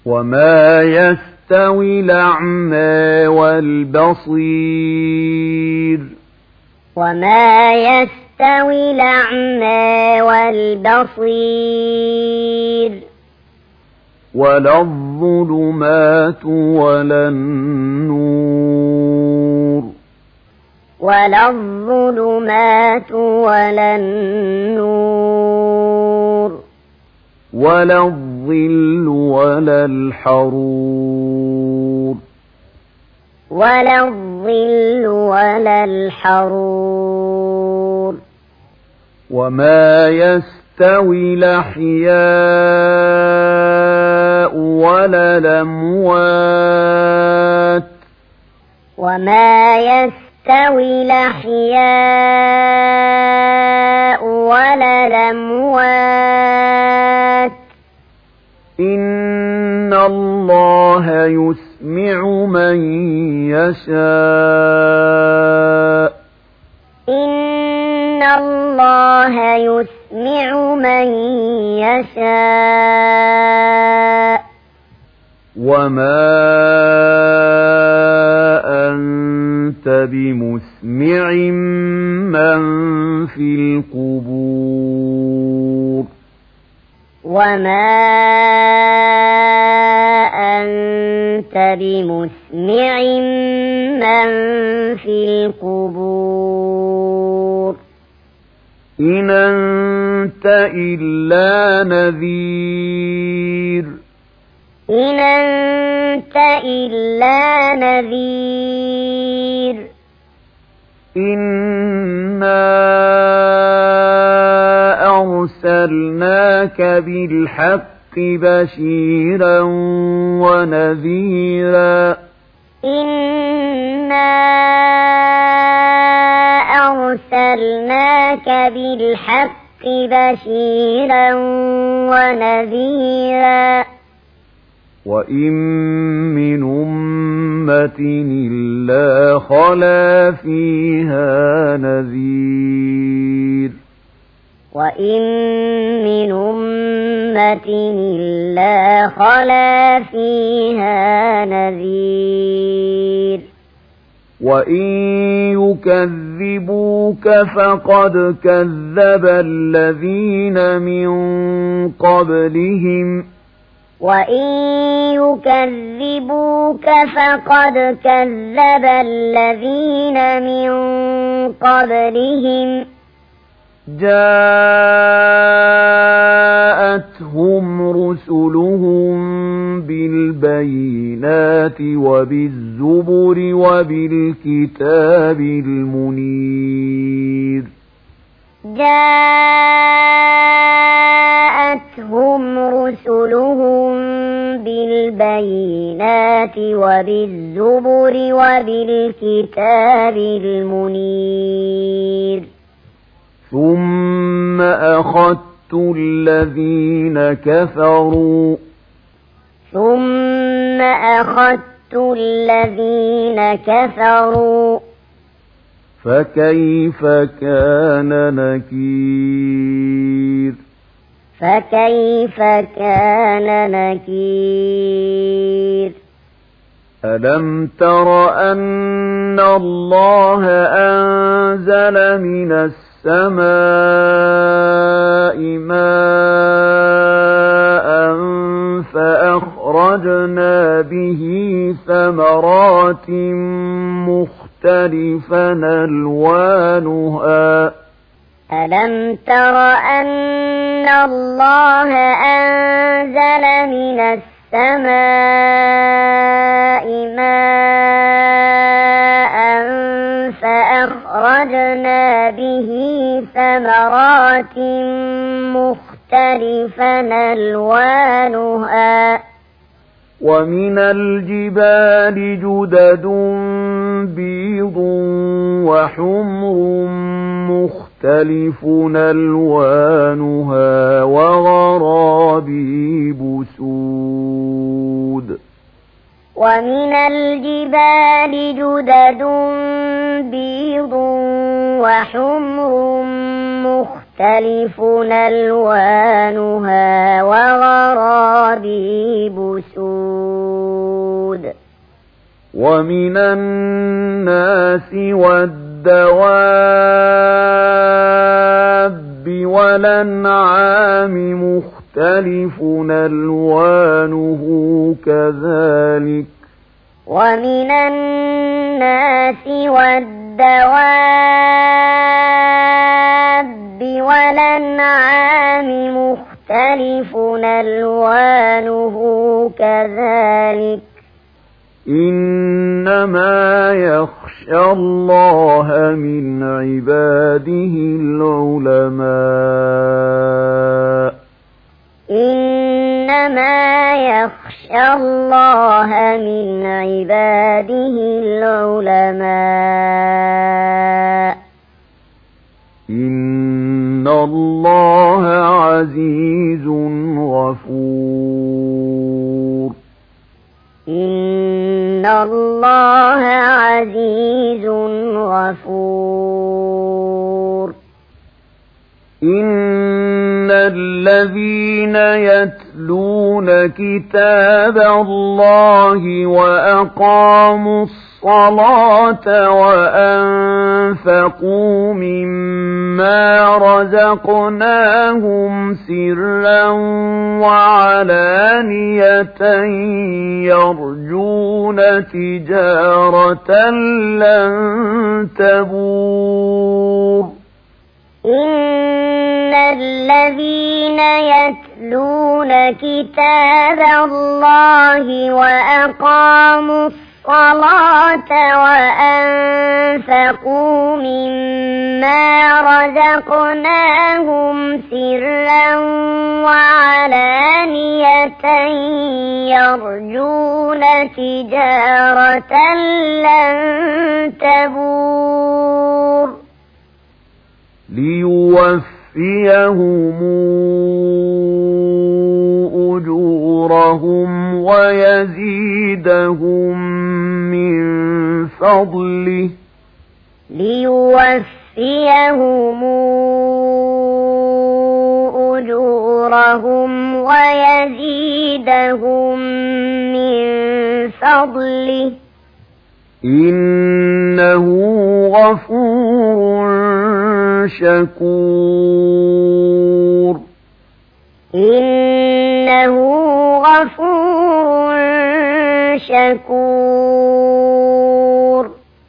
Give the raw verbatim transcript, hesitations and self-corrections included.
وما يستوي الأعمى والبصير وما يستوي الأعمى والبصير ولا الظلمات ولا النور ولا الظلمات ولا النور ولا الظل ولا الحرور ولا الظل ولا الحرور وما يستوي الأحياء ولا الأموات وما يستوي الأحياء ولا الأموات إن الله يسمع من يشاء إن الله يسمع من يشاء وما أنت بمسمع من في القبور وما أنت بمسمع من في القبور إن أنت إلا نذير إن أنت إلا نذير إنا أرسلناك بالحق بشيرا ونذيرا إنا أرسلناك بالحق بشيرا ونذيرا وإن من أمة إلا خلا فيها نذير وإن من أمة إلا خلا فيها نذير وإن يكذبوك فقد كذب الذين من قبلهم وإن يكذبوك فقد كذب الذين من قبلهم جاءتهم رسلهم بالبينات وبالزبر وبالكتاب المنير جاءتهم رسلهم بالبينات وبالزبر وبالكتاب المنير ثم أخذت الذين كفروا ثم أخذت الذين كفروا فكيف كان نكير فكيف كان نكير ألم تر أن الله أنزل من السماء ماء فأخرجنا به ثمرات مختلفا ألوانها ألم تر أن الله أنزل من السماء ماء فأخرجنا به ثمرات مختلفا ألوانها ومن الجبال جدد بيض وحمر مختلف ألوانها وغرابيب سود ومن الجبال جدد بيض وحمر مختلف مختلف ألوانها وغرابيب سود ومن الناس والدواب والأنعام مختلف ألوانه كذلك ومن الناس والدواب والأنعام مختلف ألوانه كذلك إنما يخشى الله من عباده العلماء إنما يخشى الله من عباده العلماء إن الله عزيز غفور إن الله عزيز غفور إن الذين يتلون كتاب الله وأقاموا الصلاة وأنفقوا مما رزقناهم سرا وعلانية يرجون تجارة لن تبور إن الذين يتلون كتاب الله وأقاموا الصلاة وأنفقوا مما رزقناهم سرا وعلانية يرجون تجارة لن تبور ليوفيهم أجورهم ويزيدهم من فضله ليوفيهم أجورهم ويزيدهم من فضله إنه غفور شكور إنه غفور شكور